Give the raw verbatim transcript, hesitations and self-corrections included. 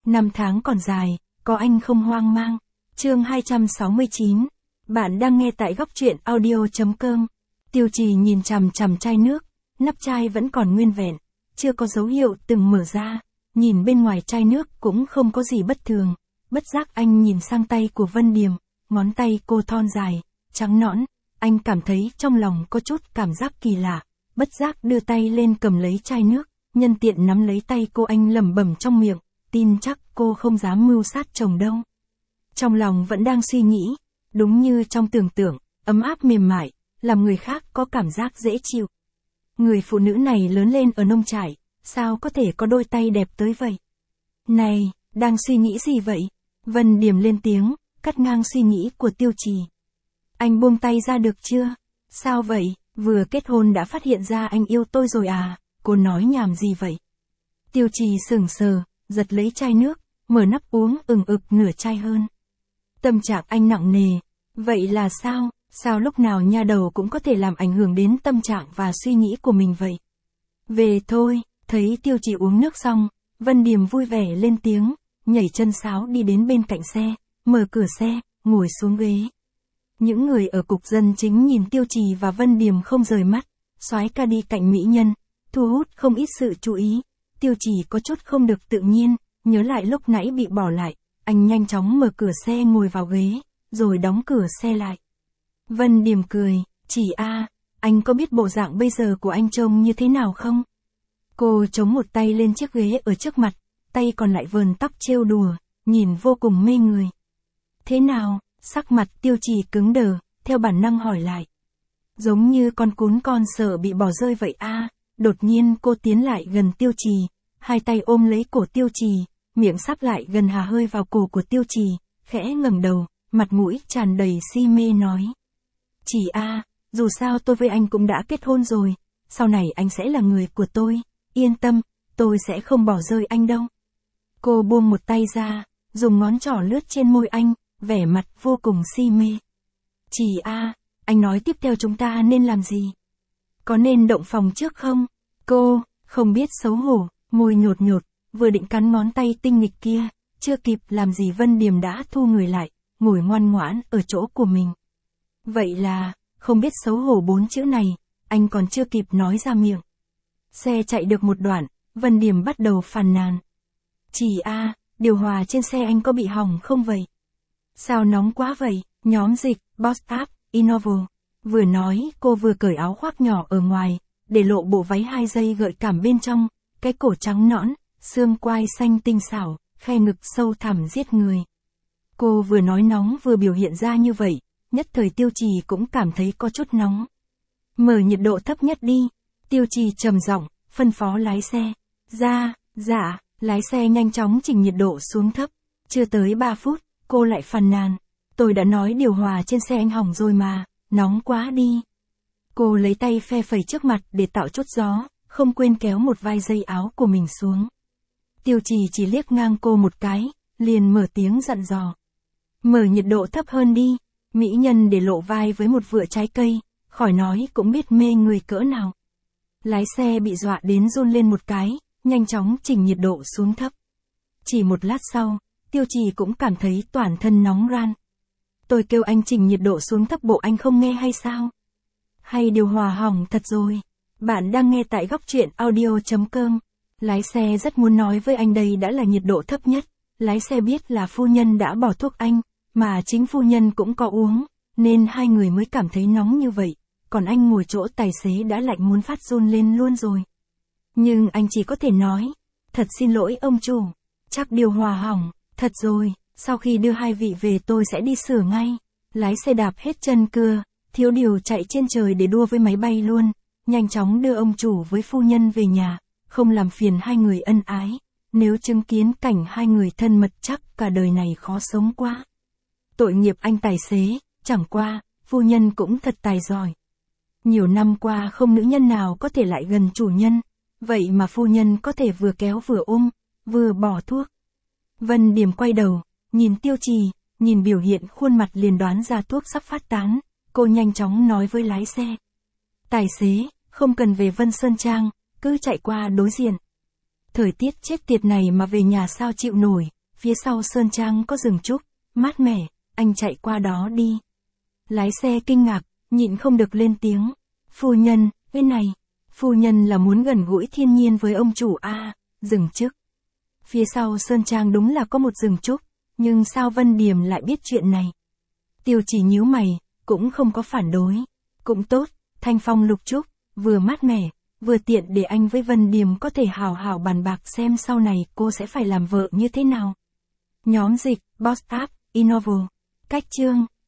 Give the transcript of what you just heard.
Năm tháng còn dài, có anh không hoang mang. Chương hai trăm sáu mươi chín. Bạn đang nghe tại góc truyện audio chấm com. Tiêu Trì nhìn chằm chằm chai nước, nắp chai vẫn còn nguyên vẹn, chưa có dấu hiệu từng mở ra, nhìn bên ngoài chai nước cũng không có gì bất thường. Bất giác anh nhìn sang tay của Vân Điềm, ngón tay cô thon dài, trắng nõn, anh cảm thấy trong lòng có chút cảm giác kỳ lạ, bất giác đưa tay lên cầm lấy chai nước, nhân tiện nắm lấy tay cô, anh lẩm bẩm trong miệng, tin chắc cô không dám mưu sát chồng đâu. Trong lòng vẫn đang suy nghĩ, đúng như trong tưởng tượng, ấm áp mềm mại, làm người khác có cảm giác dễ chịu. Người phụ nữ này lớn lên ở nông trại, sao có thể có đôi tay đẹp tới vậy? Này, đang suy nghĩ gì vậy? Vân Điềm lên tiếng, cắt ngang suy nghĩ của Tiêu Trì. Anh buông tay ra được chưa? Sao vậy, vừa kết hôn đã phát hiện ra anh yêu tôi rồi à? Cô nói nhảm gì vậy? Tiêu Trì sững sờ, giật lấy chai nước, mở nắp uống ừng ực nửa chai hơn. Tâm trạng anh nặng nề. Vậy là sao? Sao lúc nào nha đầu cũng có thể làm ảnh hưởng đến tâm trạng và suy nghĩ của mình vậy? Về thôi, thấy Tiêu Trì uống nước xong, Vân Điềm vui vẻ lên tiếng, nhảy chân sáo đi đến bên cạnh xe, mở cửa xe, ngồi xuống ghế. Những người ở cục dân chính nhìn Tiêu Trì và Vân Điềm không rời mắt, soái ca đi cạnh mỹ nhân, thu hút không ít sự chú ý. Tiêu Trì có chút không được tự nhiên, nhớ lại lúc nãy bị bỏ lại, anh nhanh chóng mở cửa xe ngồi vào ghế, rồi đóng cửa xe lại. Vân Điềm cười, Trì a, anh có biết bộ dạng bây giờ của anh trông như thế nào không? Cô chống một tay lên chiếc ghế ở trước mặt, tay còn lại vờn tóc trêu đùa, nhìn vô cùng mê người. Thế nào? Sắc mặt Tiêu Trì cứng đờ, theo bản năng hỏi lại. Giống như con cún con sợ bị bỏ rơi vậy a. Đột nhiên cô tiến lại gần Tiêu Trì, hai tay ôm lấy cổ Tiêu Trì, miệng sắp lại gần hà hơi vào cổ của Tiêu Trì, khẽ ngẩng đầu, mặt mũi tràn đầy si mê nói. Trì a, dù sao tôi với anh cũng đã kết hôn rồi, sau này anh sẽ là người của tôi, yên tâm, tôi sẽ không bỏ rơi anh đâu. Cô buông một tay ra, dùng ngón trỏ lướt trên môi anh, vẻ mặt vô cùng si mê. Trì a, anh nói tiếp theo chúng ta nên làm gì? Có nên động phòng trước không? Cô, không biết xấu hổ, môi nhột nhột, vừa định cắn ngón tay tinh nghịch kia, chưa kịp làm gì Vân Điềm đã thu người lại, ngồi ngoan ngoãn ở chỗ của mình. Vậy là, không biết xấu hổ bốn chữ này, anh còn chưa kịp nói ra miệng. Xe chạy được một đoạn, Vân Điềm bắt đầu phàn nàn. Trì a, điều hòa trên xe anh có bị hỏng không vậy? Sao nóng quá vậy? Nhóm dịch, Boss App, Innovo. Vừa nói, cô vừa cởi áo khoác nhỏ ở ngoài, để lộ bộ váy hai dây gợi cảm bên trong, cái cổ trắng nõn, xương quai xanh tinh xảo, khe ngực sâu thẳm giết người. Cô vừa nói nóng vừa biểu hiện ra như vậy, nhất thời Tiêu Trì cũng cảm thấy có chút nóng. Mở nhiệt độ thấp nhất đi. Tiêu Trì trầm giọng, phân phó lái xe. Ra, dạ, lái xe nhanh chóng chỉnh nhiệt độ xuống thấp. Chưa tới ba phút, cô lại phàn nàn. Tôi đã nói điều hòa trên xe anh hỏng rồi mà, nóng quá đi. Cô lấy tay phe phẩy trước mặt để tạo chút gió, không quên kéo một vai dây áo của mình xuống. Tiêu Trì chỉ liếc ngang cô một cái, liền mở tiếng dặn dò. Mở nhiệt độ thấp hơn đi, mỹ nhân để lộ vai với một vựa trái cây, khỏi nói cũng biết mê người cỡ nào. Lái xe bị dọa đến run lên một cái, nhanh chóng chỉnh nhiệt độ xuống thấp. Chỉ một lát sau, Tiêu Trì cũng cảm thấy toàn thân nóng ran. Tôi kêu anh chỉnh nhiệt độ xuống thấp bộ anh không nghe hay sao? Hay điều hòa hỏng thật rồi? Bạn đang nghe tại góc truyện audio chấm com. Lái xe rất muốn nói với anh đây đã là nhiệt độ thấp nhất. Lái xe biết là phu nhân đã bỏ thuốc anh, mà chính phu nhân cũng có uống, nên hai người mới cảm thấy nóng như vậy. Còn anh ngồi chỗ tài xế đã lạnh muốn phát run lên luôn rồi. Nhưng anh chỉ có thể nói, thật xin lỗi ông chủ, chắc điều hòa hỏng, thật rồi, sau khi đưa hai vị về tôi sẽ đi sửa ngay. Lái xe đạp hết chân cưa, thiếu điều chạy trên trời để đua với máy bay luôn, nhanh chóng đưa ông chủ với phu nhân về nhà, không làm phiền hai người ân ái. Nếu chứng kiến cảnh hai người thân mật chắc cả đời này khó sống quá. Tội nghiệp anh tài xế, chẳng qua, phu nhân cũng thật tài giỏi. Nhiều năm qua không nữ nhân nào có thể lại gần chủ nhân, vậy mà phu nhân có thể vừa kéo vừa ôm, vừa bỏ thuốc. Vân Điềm quay đầu, nhìn Tiêu Trì, nhìn biểu hiện khuôn mặt liền đoán ra thuốc sắp phát tán, cô nhanh chóng nói với lái xe. Tài xế, không cần về Vân Sơn Trang, cứ chạy qua đối diện. Thời tiết chết tiệt này mà về nhà sao chịu nổi, Phía sau Sơn Trang có rừng trúc, mát mẻ, anh chạy qua đó đi. Lái xe kinh ngạc, nhịn không được lên tiếng. Phu nhân, cái này, phu nhân là muốn gần gũi thiên nhiên với ông chủ à, rừng trúc. Phía sau Sơn Trang đúng là có một rừng trúc, nhưng sao Vân Điềm lại biết chuyện này? Tiêu Chỉ nhíu mày, cũng không có phản đối. Cũng tốt, thanh phong lục trúc, vừa mát mẻ, vừa tiện để anh với Vân Điềm có thể hào hào bàn bạc xem sau này cô sẽ phải làm vợ như thế nào. Nhóm dịch, Boss App, Innovo. Cách chương